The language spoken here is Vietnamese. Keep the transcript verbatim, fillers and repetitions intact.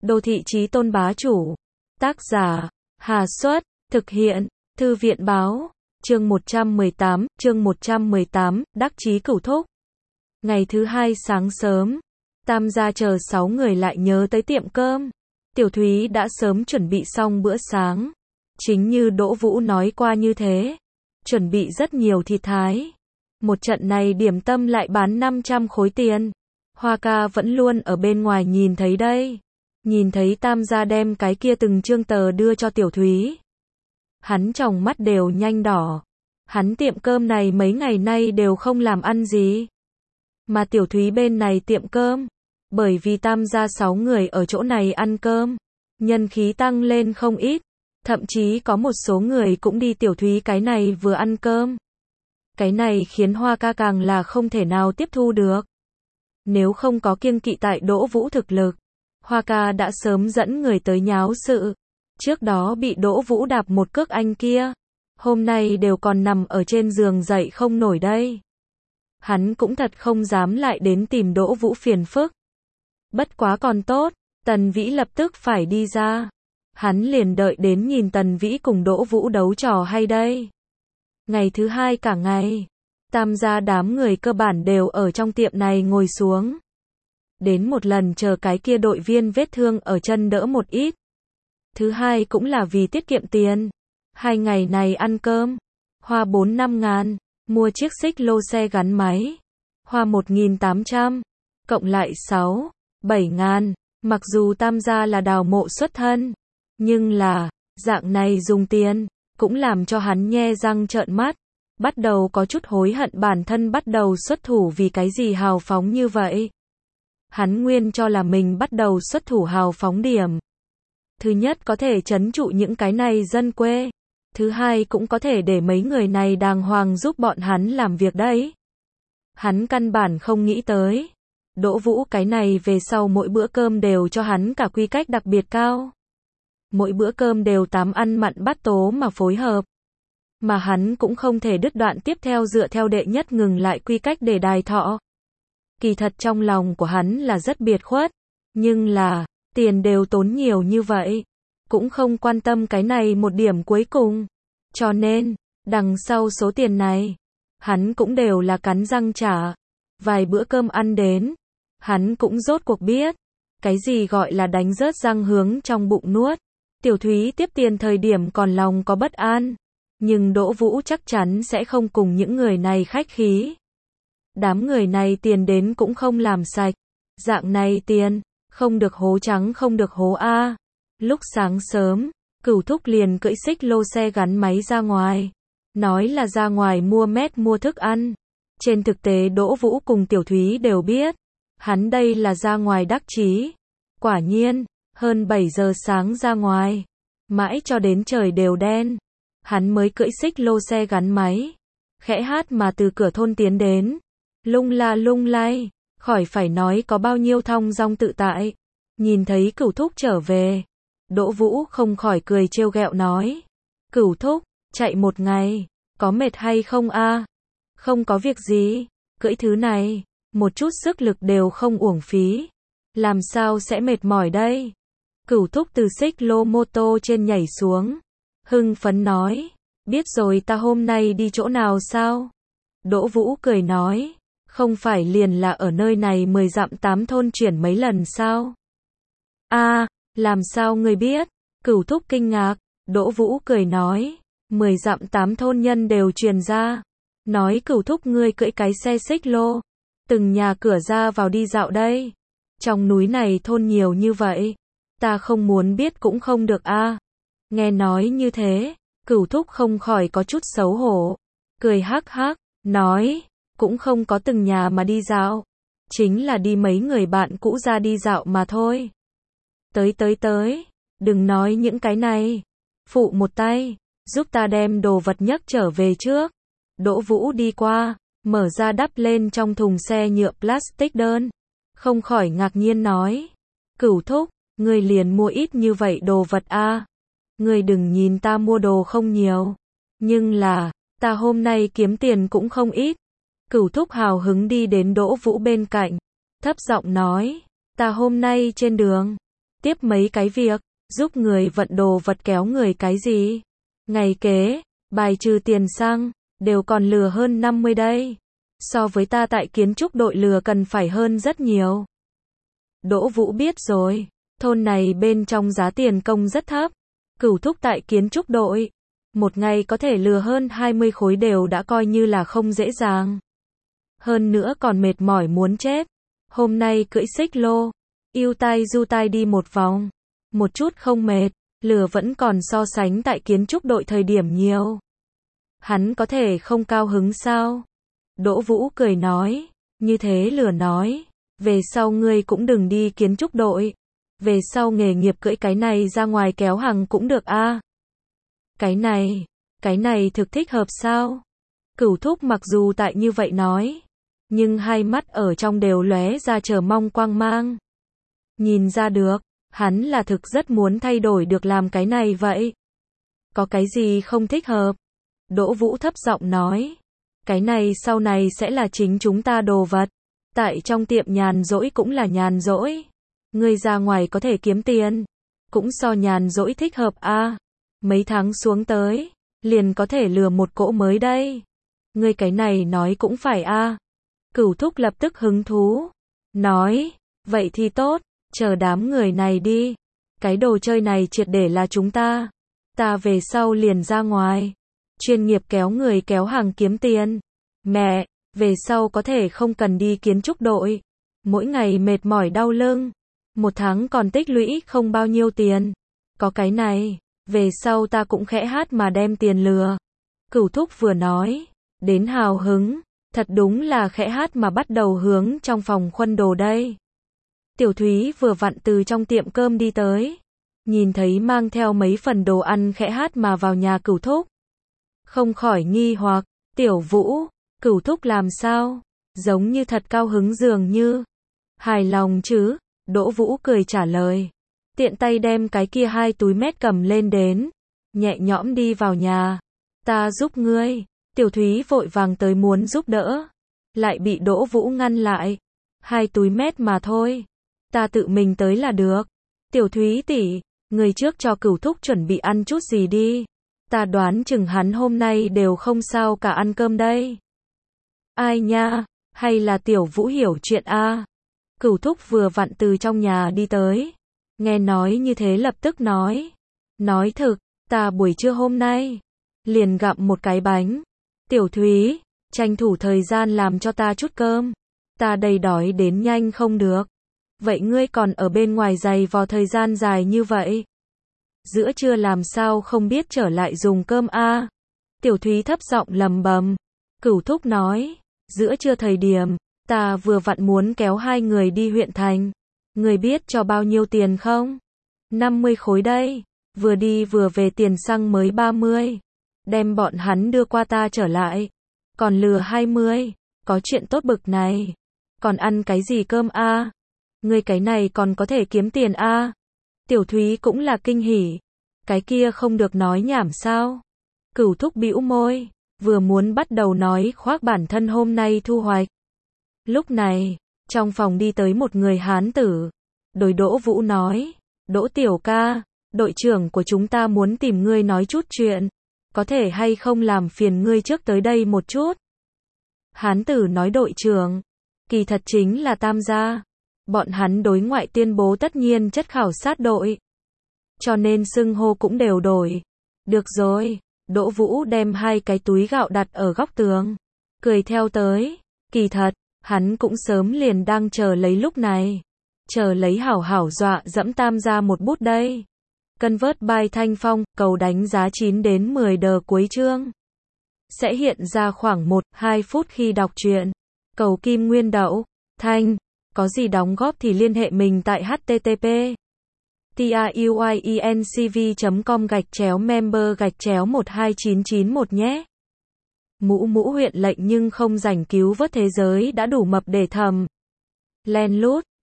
Đô thị chí tôn bá chủ. Tác giả, Hà Xuất, thực hiện, Thư viện báo, chương một trăm mười tám, chương một trăm mười tám, đắc chí cửu thúc. Ngày thứ hai sáng sớm, Tam gia chờ sáu người lại nhớ tới tiệm cơm. Tiểu Thúy đã sớm chuẩn bị xong bữa sáng. Chính như Đỗ Vũ nói qua như thế. Chuẩn bị rất nhiều thịt thái. Một trận này điểm tâm lại bán năm trăm khối tiền. Hoa ca vẫn luôn ở bên ngoài nhìn thấy đây. Nhìn thấy Tam gia đem cái kia từng chương tờ đưa cho Tiểu Thúy. Hắn tròng mắt đều nhanh đỏ. Hắn tiệm cơm này mấy ngày nay đều không làm ăn gì. Mà Tiểu Thúy bên này tiệm cơm. Bởi vì Tam gia sáu người ở chỗ này ăn cơm. Nhân khí tăng lên không ít. Thậm chí có một số người cũng đi Tiểu Thúy cái này vừa ăn cơm. Cái này khiến Hoa ca càng là không thể nào tiếp thu được. Nếu không có kiêng kỵ tại Đỗ Vũ thực lực, Hoa ca đã sớm dẫn người tới nháo sự. Trước đó bị Đỗ Vũ đạp một cước anh kia. Hôm nay đều còn nằm ở trên giường dậy không nổi đây. Hắn cũng thật không dám lại đến tìm Đỗ Vũ phiền phức. Bất quá còn tốt, Tần Vĩ lập tức phải đi ra. Hắn liền đợi đến nhìn Tần Vĩ cùng Đỗ Vũ đấu trò hay đây. Ngày thứ hai cả ngày, Tam gia đám người cơ bản đều ở trong tiệm này ngồi xuống. Đến một lần chờ cái kia đội viên vết thương ở chân đỡ một ít. Thứ hai cũng là vì tiết kiệm tiền. Hai ngày này ăn cơm, hoa bốn năm ngàn, mua chiếc xích lô xe gắn máy. Hoa một nghìn tám trăm, cộng lại sáu, bảy ngàn. Mặc dù Tam gia là đào mộ xuất thân, nhưng là, dạng này dùng tiền, cũng làm cho hắn nhe răng trợn mắt. Bắt đầu có chút hối hận bản thân bắt đầu xuất thủ vì cái gì hào phóng như vậy. Hắn nguyên cho là mình bắt đầu xuất thủ hào phóng điểm. Thứ nhất có thể trấn trụ những cái này dân quê. Thứ hai cũng có thể để mấy người này đàng hoàng giúp bọn hắn làm việc đấy. Hắn căn bản không nghĩ tới. Đỗ Vũ cái này về sau mỗi bữa cơm đều cho hắn cả quy cách đặc biệt cao. Mỗi bữa cơm đều tám ăn mặn bát tố mà phối hợp. Mà hắn cũng không thể đứt đoạn tiếp theo dựa theo đệ nhất ngừng lại quy cách để đài thọ. Kỳ thật trong lòng của hắn là rất biệt khuất. Nhưng là, tiền đều tốn nhiều như vậy. Cũng không quan tâm cái này một điểm cuối cùng. Cho nên, đằng sau số tiền này, hắn cũng đều là cắn răng trả. Vài bữa cơm ăn đến, hắn cũng rốt cuộc biết. Cái gì gọi là đánh rớt răng hướng trong bụng nuốt. Tiểu Thúy tiếp tiền thời điểm còn lòng có bất an. Nhưng Đỗ Vũ chắc chắn sẽ không cùng những người này khách khí. Đám người này tiền đến cũng không làm sạch. Dạng này tiền, không được hố trắng không được hố A. Lúc sáng sớm, Cửu thúc liền cưỡi xích lô xe gắn máy ra ngoài. Nói là ra ngoài mua mét mua thức ăn. Trên thực tế Đỗ Vũ cùng Tiểu Thúy đều biết. Hắn đây là ra ngoài đắc chí. Quả nhiên, hơn bảy giờ sáng ra ngoài. Mãi cho đến trời đều đen. Hắn mới cưỡi xích lô xe gắn máy. Khẽ hát mà từ cửa thôn tiến đến. Lung la lung lay. Khỏi phải nói có bao nhiêu thong dong tự tại. Nhìn thấy Cửu thúc trở về. Đỗ Vũ không khỏi cười trêu ghẹo nói. Cửu thúc, chạy một ngày. Có mệt hay không a? Không có việc gì. Cưỡi thứ này, một chút sức lực đều không uổng phí. Làm sao sẽ mệt mỏi đây? Cửu thúc từ xích lô mô tô trên nhảy xuống. Hưng phấn nói. Biết rồi ta hôm nay đi chỗ nào sao? Đỗ Vũ cười nói. Không phải liền là ở nơi này mười dặm tám thôn chuyển mấy lần sao? A, làm sao ngươi biết? Cửu thúc kinh ngạc. Đỗ Vũ cười nói. Mười dặm tám thôn nhân đều truyền ra. Nói Cửu thúc ngươi cưỡi cái xe xích lô. Từng nhà cửa ra vào đi dạo đây. Trong núi này thôn nhiều như vậy. Ta không muốn biết cũng không được a. Nghe nói như thế, Cửu thúc không khỏi có chút xấu hổ. Cười hắc hắc, nói, cũng không có từng nhà mà đi dạo. Chính là đi mấy người bạn cũ ra đi dạo mà thôi. Tới tới tới, đừng nói những cái này. Phụ một tay, giúp ta đem đồ vật nhấc trở về trước. Đỗ Vũ đi qua, mở ra đắp lên trong thùng xe nhựa plastic đơn. Không khỏi ngạc nhiên nói. Cửu thúc, ngươi liền mua ít như vậy đồ vật a. Ngươi đừng nhìn ta mua đồ không nhiều. Nhưng là, ta hôm nay kiếm tiền cũng không ít. Cửu thúc hào hứng đi đến Đỗ Vũ bên cạnh. Thấp giọng nói. Ta hôm nay trên đường. tiếp mấy cái việc, giúp người vận đồ vật kéo người cái gì. Ngày kế, bài trừ tiền xăng, đều còn lừa hơn năm mươi đây. So với ta tại kiến trúc đội lừa cần phải hơn rất nhiều. Đỗ Vũ biết rồi, thôn này bên trong giá tiền công rất thấp. Cửu thúc tại kiến trúc đội, một ngày có thể lừa hơn hai mươi khối đều đã coi như là không dễ dàng. Hơn nữa còn mệt mỏi muốn chết. Hôm nay cưỡi xích lô, yêu tai du tai đi một vòng, một chút không mệt, lừa vẫn còn so sánh tại kiến trúc đội thời điểm nhiều. Hắn có thể không cao hứng sao? Đỗ Vũ cười nói, như thế lừa nói, về sau ngươi cũng đừng đi kiến trúc đội. Về sau nghề nghiệp cưỡi cái này ra ngoài kéo hàng cũng được a. À. Cái này, cái này thực thích hợp sao? Cửu thúc mặc dù tại như vậy nói, nhưng hai mắt ở trong đều lóe ra chờ mong quang mang. Nhìn ra được, hắn là thực rất muốn thay đổi được làm cái này vậy. Có cái gì không thích hợp? Đỗ Vũ thấp giọng nói, cái này sau này sẽ là chính chúng ta đồ vật. Tại trong tiệm nhàn rỗi cũng là nhàn rỗi. Ngươi ra ngoài có thể kiếm tiền, cũng so nhàn rỗi thích hợp a. À. Mấy tháng xuống tới, liền có thể lừa một cỗ mới đây. Ngươi cái này nói cũng phải a. À. Cửu thúc lập tức hứng thú, nói, vậy thì tốt, chờ đám người này đi. Cái đồ chơi này triệt để là chúng ta. Ta về sau liền ra ngoài, chuyên nghiệp kéo người kéo hàng kiếm tiền. Mẹ, về sau có thể không cần đi kiến trúc đội. Mỗi ngày mệt mỏi đau lưng. Một tháng còn tích lũy không bao nhiêu tiền. Có cái này, về sau ta cũng khẽ hát mà đem tiền lừa. Cửu thúc vừa nói, đến hào hứng, thật đúng là khẽ hát mà bắt đầu hướng trong phòng khuân đồ đây. Tiểu Thúy vừa vặn từ trong tiệm cơm đi tới, nhìn thấy mang theo mấy phần đồ ăn khẽ hát mà vào nhà Cửu thúc. Không khỏi nghi hoặc, Tiểu Vũ, Cửu thúc làm sao? Giống như thật cao hứng dường như. Hài lòng chứ? Đỗ Vũ cười trả lời. Tiện tay đem cái kia hai túi mét cầm lên đến. Nhẹ nhõm đi vào nhà. Ta giúp ngươi. Tiểu Thúy vội vàng tới muốn giúp đỡ. Lại bị Đỗ Vũ ngăn lại. Hai túi mét mà thôi. Ta tự mình tới là được. Tiểu Thúy tỷ, người trước cho Cửu thúc chuẩn bị ăn chút gì đi. Ta đoán chừng hắn hôm nay đều không sao cả ăn cơm đây. Ai nha, hay là Tiểu Vũ hiểu chuyện a? À? Cửu thúc vừa vặn từ trong nhà đi tới. Nghe nói như thế lập tức nói. Nói thực, ta buổi trưa hôm nay liền gặm một cái bánh. Tiểu Thúy, tranh thủ thời gian làm cho ta chút cơm. Ta đầy đói đến nhanh không được. Vậy ngươi còn ở bên ngoài giày vò thời gian dài như vậy? Giữa trưa làm sao không biết trở lại dùng cơm a? À? Tiểu Thúy thấp giọng lầm bầm. Cửu thúc nói, giữa trưa thời điểm, ta vừa vặn muốn kéo hai người đi huyện thành. Người biết cho bao nhiêu tiền không? năm mươi khối đây. Vừa đi vừa về tiền xăng mới ba mươi. Đem bọn hắn đưa qua ta trở lại. Còn lừa hai mươi. Có chuyện tốt bực này. Còn ăn cái gì cơm a? À? Người cái này còn có thể kiếm tiền a? À? Tiểu Thúy cũng là kinh hỉ. Cái kia không được nói nhảm sao? Cửu thúc bĩu môi. Vừa muốn bắt đầu nói khoác bản thân hôm nay thu hoạch. Lúc này, trong phòng đi tới một người hán tử. Đối Đỗ Vũ nói, Đỗ tiểu ca, đội trưởng của chúng ta muốn tìm ngươi nói chút chuyện. Có thể hay không làm phiền ngươi trước tới đây một chút? Hán tử nói đội trưởng, kỳ thật chính là Tam gia. Bọn hắn đối ngoại tuyên bố tất nhiên chất khảo sát đội. Cho nên xưng hô cũng đều đổi. Được rồi, Đỗ Vũ đem hai cái túi gạo đặt ở góc tường. Cười theo tới, kỳ thật, hắn cũng sớm liền đang chờ lấy lúc này. Chờ lấy hảo hảo dọa dẫm Tam gia một bút đây. Convert by Thanh Phong, cầu đánh giá chín đến mười đờ cuối chương. Sẽ hiện ra khoảng một đến hai phút khi đọc truyện. Cầu kim nguyên đậu, Thanh, có gì đóng góp thì liên hệ mình tại http truyencv chấm com gạch chéo member gạch chéo một hai chín chín một nhé. Mũ mũ huyện lệnh nhưng không rảnh cứu vớt thế giới đã đủ mập để thầm. Len lút.